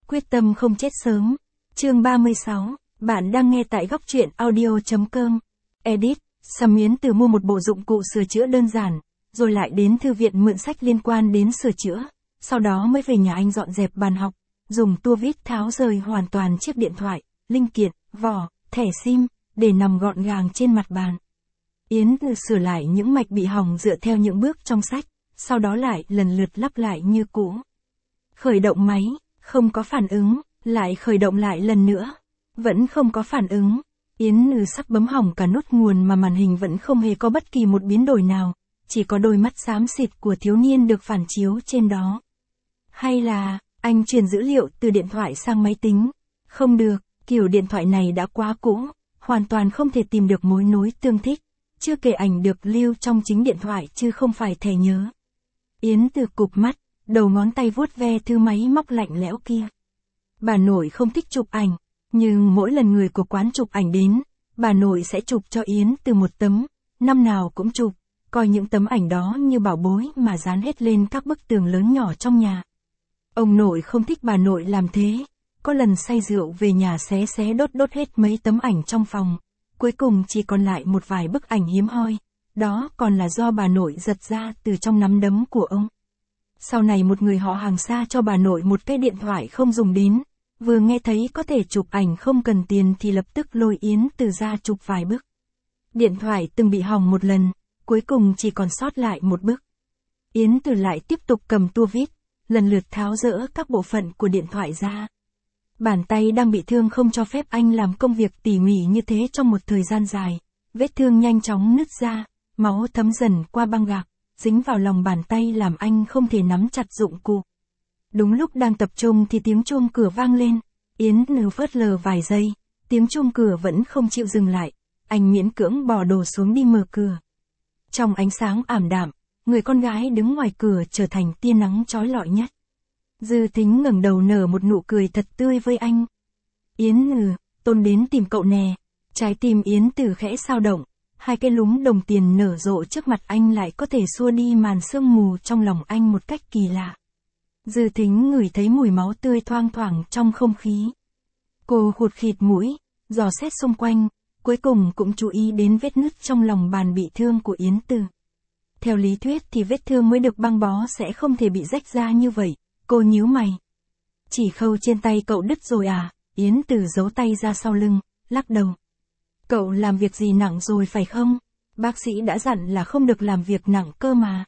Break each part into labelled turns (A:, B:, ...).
A: Quyết tâm không chết sớm. Chương 36, bạn đang nghe tại góc truyện audio.com. Edit, Sầm Yến Từ mua một bộ dụng cụ sửa chữa đơn giản, rồi lại đến thư viện mượn sách liên quan đến sửa chữa, sau đó mới về nhà anh dọn dẹp bàn học, dùng tua vít tháo rời hoàn toàn chiếc điện thoại, linh kiện, vỏ, thẻ sim, để nằm gọn gàng trên mặt bàn. Yến Từ sửa lại những mạch bị hỏng dựa theo những bước trong sách, sau đó lại lần lượt lắp lại như cũ. Khởi động máy, không có phản ứng, lại khởi động lại lần nữa, vẫn không có phản ứng. Yến Từ sắp bấm hỏng cả nút nguồn mà màn hình vẫn không hề có bất kỳ một biến đổi nào, chỉ có đôi mắt xám xịt của thiếu niên được phản chiếu trên đó. Hay là, anh truyền dữ liệu từ điện thoại sang máy tính? Không được, kiểu điện thoại này đã quá cũ, hoàn toàn không thể tìm được mối nối tương thích, chưa kể ảnh được lưu trong chính điện thoại chứ không phải thẻ nhớ. Yến Từ cụp mắt, đầu ngón tay vuốt ve thứ máy móc lạnh lẽo kia. Bà nội không thích chụp ảnh, nhưng mỗi lần người của quán chụp ảnh đến, bà nội sẽ chụp cho Yến Từ một tấm, năm nào cũng chụp, coi những tấm ảnh đó như bảo bối mà dán hết lên các bức tường lớn nhỏ trong nhà. Ông nội không thích bà nội làm thế, có lần say rượu về nhà xé đốt hết mấy tấm ảnh trong phòng, cuối cùng chỉ còn lại một vài bức ảnh hiếm hoi, đó còn là do bà nội giật ra từ trong nắm đấm của ông. Sau này một người họ hàng xa cho bà nội một cái điện thoại không dùng đến, vừa nghe thấy có thể chụp ảnh không cần tiền thì lập tức lôi Yến Từ ra chụp vài bức. Điện thoại từng bị hỏng một lần, cuối cùng chỉ còn sót lại một bức. Yến Từ lại tiếp tục cầm tua vít, lần lượt tháo dỡ các bộ phận của điện thoại ra. Bàn tay đang bị thương không cho phép anh làm công việc tỉ mỉ như thế trong một thời gian dài, vết thương nhanh chóng nứt ra, máu thấm dần qua băng gạc, dính vào lòng bàn tay làm anh không thể nắm chặt dụng cụ. Đúng lúc đang tập trung thì tiếng chuông cửa vang lên, Yến Từ phớt lờ vài giây, tiếng chuông cửa vẫn không chịu dừng lại, anh miễn cưỡng bỏ đồ xuống đi mở cửa. Trong ánh sáng ảm đạm, người con gái đứng ngoài cửa trở thành tia nắng chói lọi nhất. Dư Thính ngẩng đầu nở một nụ cười thật tươi với anh. Yến Từ, Tôn đến tìm cậu nè. Trái tim Yến Từ khẽ xao động, hai cái lúm đồng tiền nở rộ trước mặt anh lại có thể xua đi màn sương mù trong lòng anh một cách kỳ lạ. Dư Thính ngửi thấy mùi máu tươi thoang thoảng trong không khí. Cô khụt khịt mũi, dò xét xung quanh, cuối cùng cũng chú ý đến vết nứt trong lòng bàn bị thương của Yến Từ. Theo lý thuyết thì vết thương mới được băng bó sẽ không thể bị rách ra như vậy, cô nhíu mày. Chỉ khâu trên tay cậu đứt rồi à? Yến Từ giấu tay ra sau lưng, lắc đầu. Cậu làm việc gì nặng rồi phải không? Bác sĩ đã dặn là không được làm việc nặng cơ mà.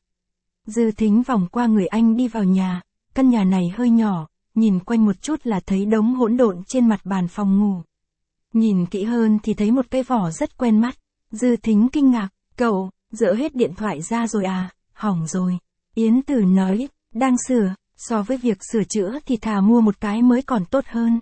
A: Dư Thính vòng qua người anh đi vào nhà, căn nhà này hơi nhỏ, nhìn quanh một chút là thấy đống hỗn độn trên mặt bàn phòng ngủ. Nhìn kỹ hơn thì thấy một cái vỏ rất quen mắt. Dư Thính kinh ngạc, cậu, dỡ hết điện thoại ra rồi à? Hỏng rồi. Yến Từ nói, đang sửa, so với việc sửa chữa thì thà mua một cái mới còn tốt hơn.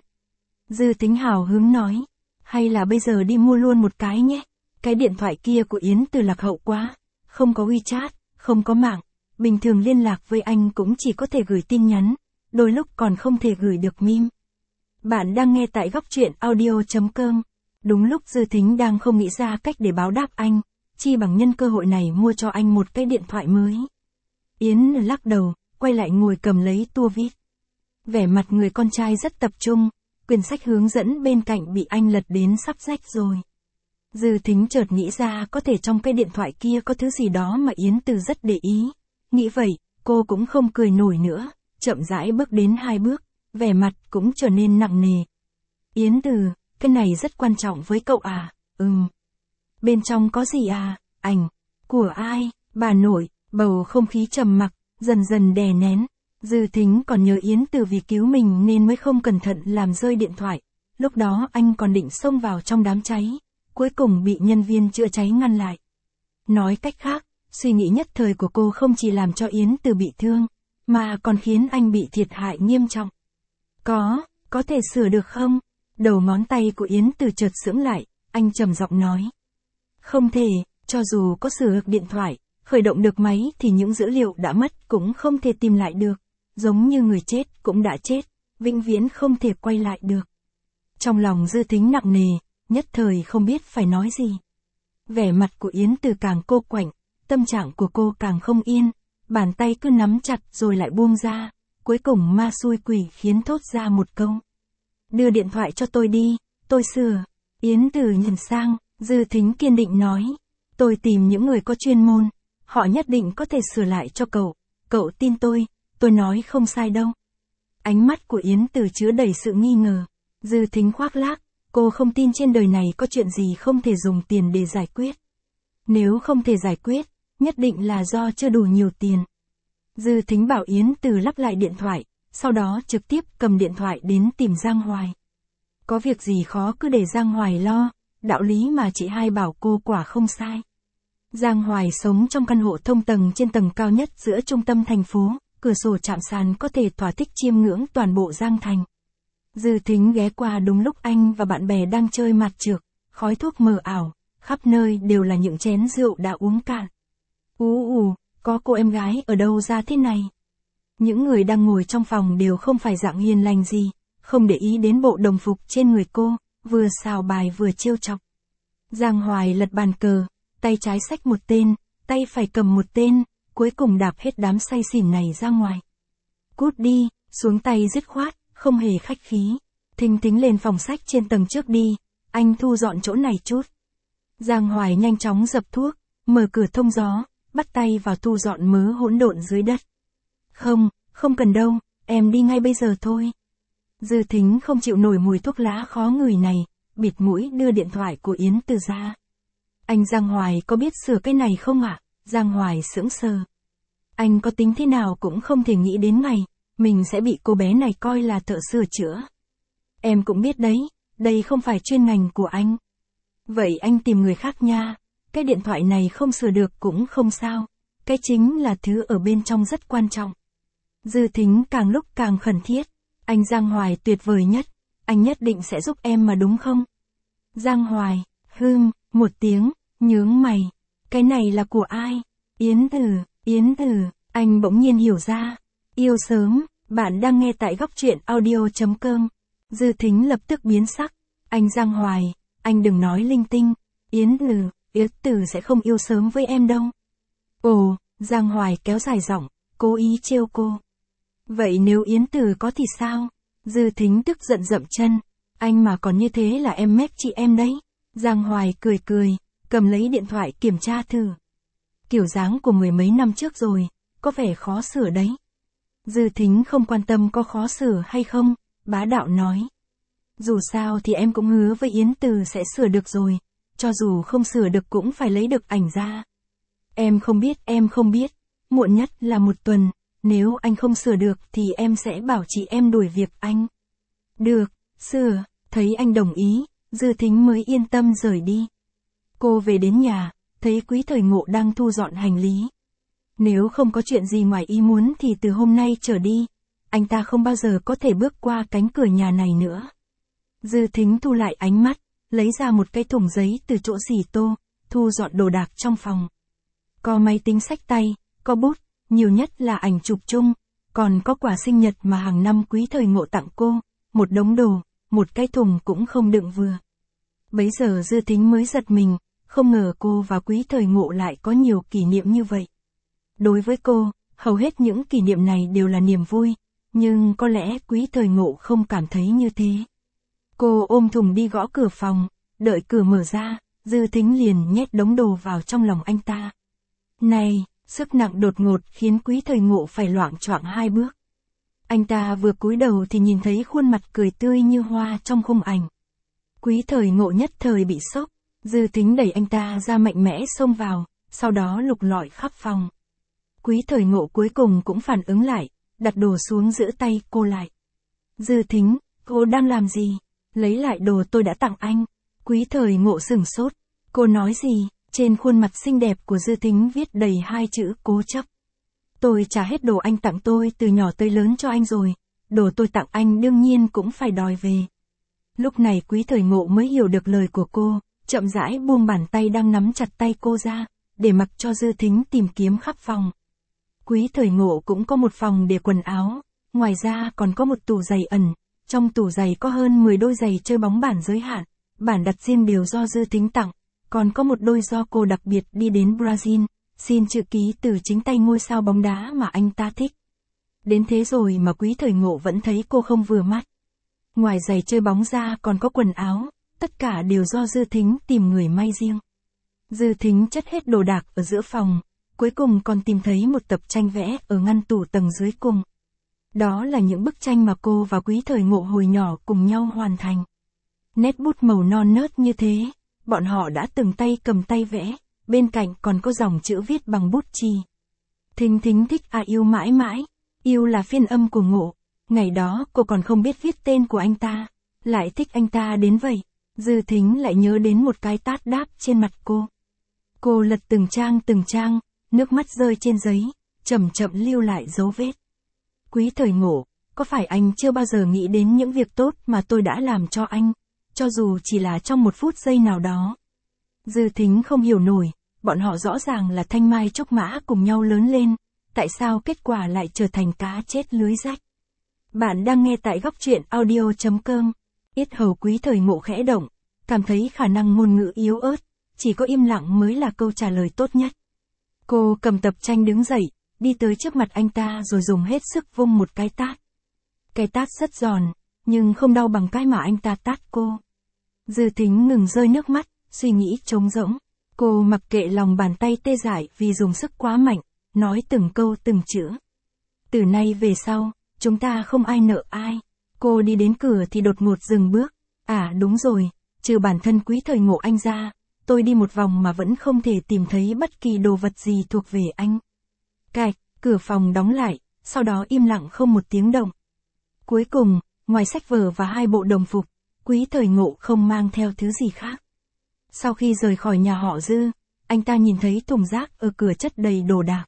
A: Dư Thính hào hứng nói, hay là bây giờ đi mua luôn một cái nhé. Cái điện thoại kia của Yến Từ lạc hậu quá, không có WeChat, không có mạng, bình thường liên lạc với anh cũng chỉ có thể gửi tin nhắn, đôi lúc còn không thể gửi được meme. Bạn đang nghe tại góc truyện audio.com. Đúng lúc Dư Thính đang không nghĩ ra cách để báo đáp anh, chi bằng nhân cơ hội này mua cho anh một cái điện thoại mới. Yến lắc đầu, quay lại ngồi cầm lấy tua vít. Vẻ mặt người con trai rất tập trung, quyển sách hướng dẫn bên cạnh bị anh lật đến sắp rách rồi. Dư Thính chợt nghĩ ra có thể trong cái điện thoại kia có thứ gì đó mà Yến Từ rất để ý. Nghĩ vậy, cô cũng không cười nổi nữa, chậm rãi bước đến 2 bước, vẻ mặt cũng trở nên nặng nề. Yến Từ, cái này rất quan trọng với cậu à? Bên trong có gì à? Ảnh? Của ai? Bà nội? Bầu không khí trầm mặc, dần dần đè nén. Dư Thính còn nhớ Yến Từ vì cứu mình nên mới không cẩn thận làm rơi điện thoại. Lúc đó anh còn định xông vào trong đám cháy, cuối cùng bị nhân viên chữa cháy ngăn lại. Nói cách khác, suy nghĩ nhất thời của cô không chỉ làm cho Yến Từ bị thương, mà còn khiến anh bị thiệt hại nghiêm trọng. Có thể sửa được không? Đầu ngón tay của Yến Từ chợt sững lại, anh trầm giọng nói. Không thể, cho dù có sửa được điện thoại, khởi động được máy thì những dữ liệu đã mất cũng không thể tìm lại được, giống như người chết cũng đã chết, vĩnh viễn không thể quay lại được. Trong lòng Dư Thính nặng nề, nhất thời không biết phải nói gì. Vẻ mặt của Yến Từ càng cô quạnh, tâm trạng của cô càng không yên, bàn tay cứ nắm chặt rồi lại buông ra, cuối cùng ma xui quỷ khiến thốt ra một câu. Đưa điện thoại cho tôi đi, tôi sửa. Yến Từ nhìn sang, Dư Thính kiên định nói. Tôi tìm những người có chuyên môn, họ nhất định có thể sửa lại cho cậu tin tôi nói không sai đâu. Ánh mắt của Yến Từ chứa đầy sự nghi ngờ. Dư Thính khoác lác, cô không tin trên đời này có chuyện gì không thể dùng tiền để giải quyết. Nếu không thể giải quyết, nhất định là do chưa đủ nhiều tiền. Dư Thính bảo Yến Từ lắp lại điện thoại, sau đó trực tiếp cầm điện thoại đến tìm Giang Hoài. Có việc gì khó cứ để Giang Hoài lo, đạo lý mà chị hai bảo cô quả không sai. Giang Hoài sống trong căn hộ thông tầng trên tầng cao nhất giữa trung tâm thành phố, cửa sổ chạm sàn có thể thỏa thích chiêm ngưỡng toàn bộ Giang Thành. Dư Thính ghé qua đúng lúc anh và bạn bè đang chơi mặt trược, khói thuốc mờ ảo, khắp nơi đều là những chén rượu đã uống cạn. Có cô em gái ở đâu ra thế này? Những người đang ngồi trong phòng đều không phải dạng hiền lành gì, không để ý đến bộ đồng phục trên người cô, vừa xào bài vừa trêu chọc. Giang Hoài lật bàn cờ, tay trái xách một tên, tay phải cầm một tên, cuối cùng đạp hết đám say xỉn này ra ngoài. Cút đi, xuống tay dứt khoát, không hề khách khí. Thính lên phòng sách trên tầng trước đi, anh thu dọn chỗ này chút. Giang Hoài nhanh chóng dập thuốc, mở cửa thông gió, bắt tay vào thu dọn mớ hỗn độn dưới đất. Không cần đâu, em đi ngay bây giờ thôi. Dư Thính không chịu nổi mùi thuốc lá khó ngửi này, bịt mũi đưa điện thoại của Yến Từ ra. Anh Giang Hoài có biết sửa cái này không ạ? Giang Hoài sững sờ. Anh có tính thế nào cũng không thể nghĩ đến ngày, mình sẽ bị cô bé này coi là thợ sửa chữa. Em cũng biết đấy, đây không phải chuyên ngành của anh. Vậy anh tìm người khác nha, cái điện thoại này không sửa được cũng không sao, cái chính là thứ ở bên trong rất quan trọng. Dư Thính càng lúc càng khẩn thiết, anh Giang Hoài tuyệt vời nhất, anh nhất định sẽ giúp em mà đúng không? Giang Hoài, một tiếng, nhướng mày, cái này là của ai? Yến Từ, anh bỗng nhiên hiểu ra, yêu sớm, bạn đang nghe tại góc truyện audio.com. Dư Thính lập tức biến sắc, anh Giang Hoài, anh đừng nói linh tinh, Yến Từ sẽ không yêu sớm với em đâu. Ồ, Giang Hoài kéo dài giọng, cố ý trêu cô. Vậy nếu Yến Từ có thì sao? Dư Thính tức giận dậm chân, anh mà còn như thế là em mép chị em đấy. Giang Hoài cười, cầm lấy điện thoại kiểm tra thử. Kiểu dáng của mười mấy năm trước rồi, có vẻ khó sửa đấy. Dư Thính không quan tâm có khó sửa hay không, bá đạo nói. Dù sao thì em cũng hứa với Yến Từ sẽ sửa được rồi, cho dù không sửa được cũng phải lấy được ảnh ra. Em không biết, muộn nhất là một tuần, nếu anh không sửa được thì em sẽ bảo chị em đuổi việc anh. Được, sửa, thấy anh đồng ý, Dư Thính mới yên tâm rời đi. Cô về đến nhà, thấy Quý Thời Ngộ đang thu dọn hành lý. Nếu không có chuyện gì ngoài ý muốn thì từ hôm nay trở đi, anh ta không bao giờ có thể bước qua cánh cửa nhà này nữa. Dư Thính thu lại ánh mắt, lấy ra một cái thùng giấy từ chỗ xỉ tô, thu dọn đồ đạc trong phòng. Có máy tính xách tay, có bút, nhiều nhất là ảnh chụp chung, còn có quà sinh nhật mà hàng năm Quý Thời Ngộ tặng cô, một đống đồ, một cái thùng cũng không đựng vừa. Bấy giờ Dư Thính mới giật mình, không ngờ cô và Quý Thời Ngộ lại có nhiều kỷ niệm như vậy. Đối với cô, hầu hết những kỷ niệm này đều là niềm vui, nhưng có lẽ Quý Thời Ngộ không cảm thấy như thế. Cô ôm thùng đi gõ cửa phòng, đợi cửa mở ra, Dư Thính liền nhét đống đồ vào trong lòng anh ta. Này, sức nặng đột ngột khiến Quý Thời Ngộ phải loạng choạng hai bước. Anh ta vừa cúi đầu thì nhìn thấy khuôn mặt cười tươi như hoa trong khung ảnh. Quý Thời Ngộ nhất thời bị sốc, Dư Thính đẩy anh ta ra mạnh mẽ xông vào, sau đó lục lọi khắp phòng. Quý Thời Ngộ cuối cùng cũng phản ứng lại, đặt đồ xuống giữ tay cô lại. Dư Thính, cô đang làm gì? Lấy lại đồ tôi đã tặng anh. Quý Thời Ngộ sửng sốt. Cô nói gì? Trên khuôn mặt xinh đẹp của Dư Thính viết đầy hai chữ cố chấp. Tôi trả hết đồ anh tặng tôi từ nhỏ tới lớn cho anh rồi. Đồ tôi tặng anh đương nhiên cũng phải đòi về. Lúc này Quý Thời Ngộ mới hiểu được lời của cô, chậm rãi buông bàn tay đang nắm chặt tay cô ra, để mặc cho Dư Thính tìm kiếm khắp phòng. Quý Thời Ngộ cũng có một phòng để quần áo, ngoài ra còn có một tủ giày ẩn, trong tủ giày có hơn 10 đôi giày chơi bóng bản giới hạn, bản đặt riêng đều do Dư Thính tặng, còn có một đôi do cô đặc biệt đi đến Brazil, xin chữ ký từ chính tay ngôi sao bóng đá mà anh ta thích. Đến thế rồi mà Quý Thời Ngộ vẫn thấy cô không vừa mắt. Ngoài giày chơi bóng ra còn có quần áo, tất cả đều do Dư Thính tìm người may riêng. Dư Thính chất hết đồ đạc ở giữa phòng, cuối cùng còn tìm thấy một tập tranh vẽ ở ngăn tủ tầng dưới cùng. Đó là những bức tranh mà cô và Quý Thời Ngộ hồi nhỏ cùng nhau hoàn thành. Nét bút màu non nớt như thế, bọn họ đã từng tay cầm tay vẽ, bên cạnh còn có dòng chữ viết bằng bút chì. Thính Thính thích yêu mãi mãi, yêu là phiên âm của Ngộ, ngày đó cô còn không biết viết tên của anh ta, lại thích anh ta đến vậy. Dư Thính lại nhớ đến một cái tát đáp trên mặt cô. Cô lật từng trang, nước mắt rơi trên giấy, chậm chậm lưu lại dấu vết. Quý Thời Ngộ, có phải anh chưa bao giờ nghĩ đến những việc tốt mà tôi đã làm cho anh, cho dù chỉ là trong một phút giây nào đó? Dư Thính không hiểu nổi, bọn họ rõ ràng là thanh mai trúc mã cùng nhau lớn lên, tại sao kết quả lại trở thành cá chết lưới rách? Bạn đang nghe tại góc truyện audio.com. Yết hầu Quý Thời Ngộ khẽ động, cảm thấy khả năng ngôn ngữ yếu ớt, chỉ có im lặng mới là câu trả lời tốt nhất. Cô cầm tập tranh đứng dậy, đi tới trước mặt anh ta rồi dùng hết sức vung một cái tát. Cái tát rất giòn, nhưng không đau bằng cái mà anh ta tát cô. Dư Thính ngừng rơi nước mắt, suy nghĩ trống rỗng. Cô mặc kệ lòng bàn tay tê dại vì dùng sức quá mạnh, nói từng câu từng chữ. Từ nay về sau, chúng ta không ai nợ ai. Cô đi đến cửa thì đột ngột dừng bước. À đúng rồi, trừ bản thân Quý Thời Ngộ anh ra, tôi đi một vòng mà vẫn không thể tìm thấy bất kỳ đồ vật gì thuộc về anh. Cạch, cửa phòng đóng lại, sau đó im lặng không một tiếng động. Cuối cùng, ngoài sách vở và 2 bộ đồng phục, Quý Thời Ngộ không mang theo thứ gì khác. Sau khi rời khỏi nhà họ Dư, anh ta nhìn thấy thùng rác ở cửa chất đầy đồ đạc.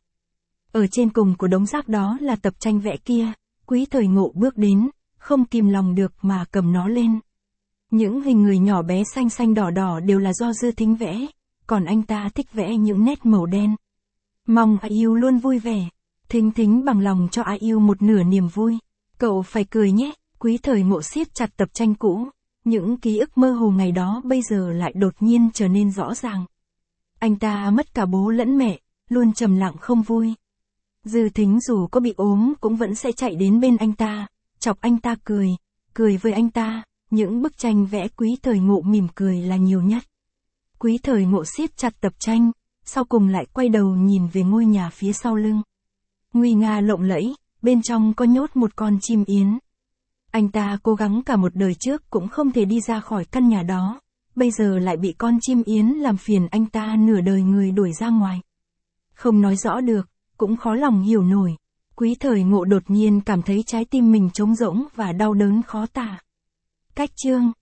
A: Ở trên cùng của đống rác đó là tập tranh vẽ kia, Quý Thời Ngộ bước đến, không kìm lòng được mà cầm nó lên. Những hình người nhỏ bé xanh xanh đỏ đỏ đều là do Dư Thính vẽ, còn anh ta thích vẽ những nét màu đen. Mong IU luôn vui vẻ. Thính Thính bằng lòng cho IU một nửa niềm vui. Cậu phải cười nhé. Quý Thời Ngộ siết chặt tập tranh cũ. Những ký ức mơ hồ ngày đó bây giờ lại đột nhiên trở nên rõ ràng. Anh ta mất cả bố lẫn mẹ, luôn trầm lặng không vui. Dư Thính dù có bị ốm cũng vẫn sẽ chạy đến bên anh ta, chọc anh ta cười với anh ta. Những bức tranh vẽ Quý Thời Ngộ mỉm cười là nhiều nhất. Quý Thời Ngộ siết chặt tập tranh, sau cùng lại quay đầu nhìn về ngôi nhà phía sau lưng. Nguy nga lộng lẫy, bên trong có nhốt một con chim yến. Anh ta cố gắng cả một đời trước cũng không thể đi ra khỏi căn nhà đó, bây giờ lại bị con chim yến làm phiền anh ta nửa đời người đuổi ra ngoài. Không nói rõ được, cũng khó lòng hiểu nổi. Quý Thời Ngộ đột nhiên cảm thấy trái tim mình trống rỗng và đau đớn khó tả. Cách chương